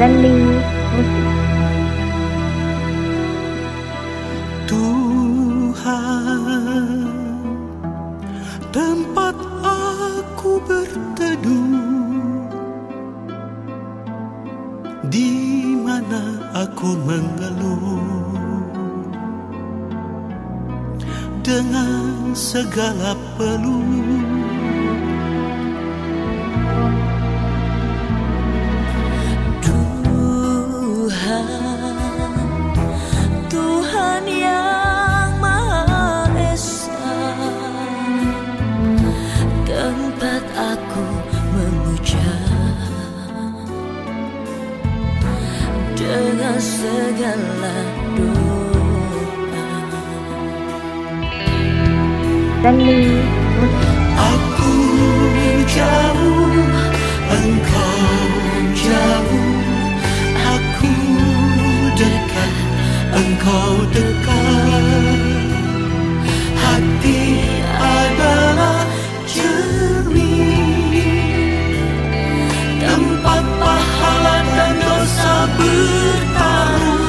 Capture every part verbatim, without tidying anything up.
Trending musik. Tuhan, tempat aku berteduh, di mana aku mengeluh dengan segala peluh. Tuhan yang Maha Esa, tempat aku memuja dengan segala doa. Trending musik. Aku jauh, engkau jauh, aku dekat, engkau dekat. Hati adalah cermin, tempat pahala dan dosa bertaruh.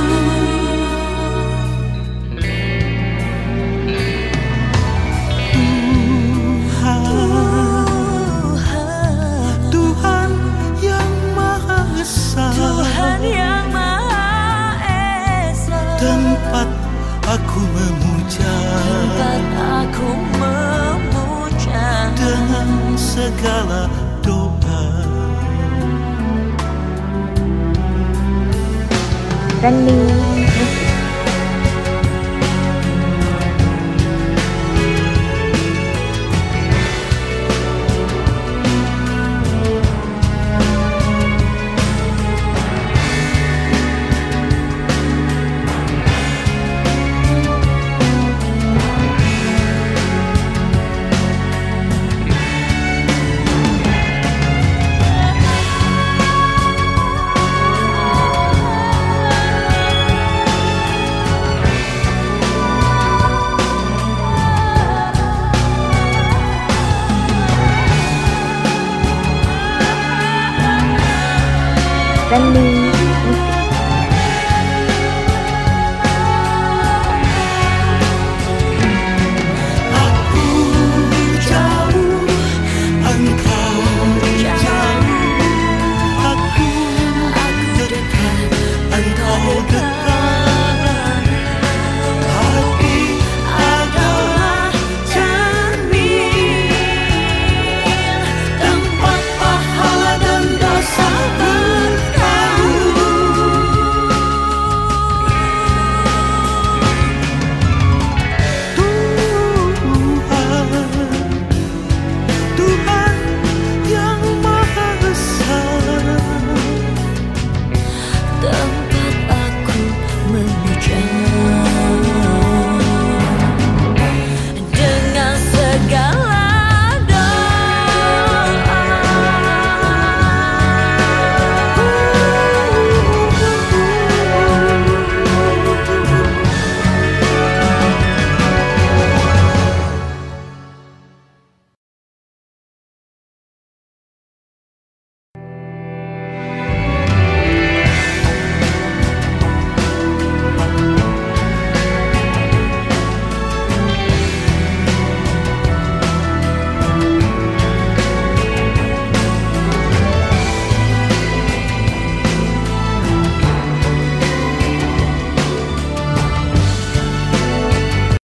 Tuhan, Tuhan yang Maha Esa, Tuhan yang Maha Esa, tempat aku memuja, tempat aku memuja dengan segala doa. Trending musik. Trending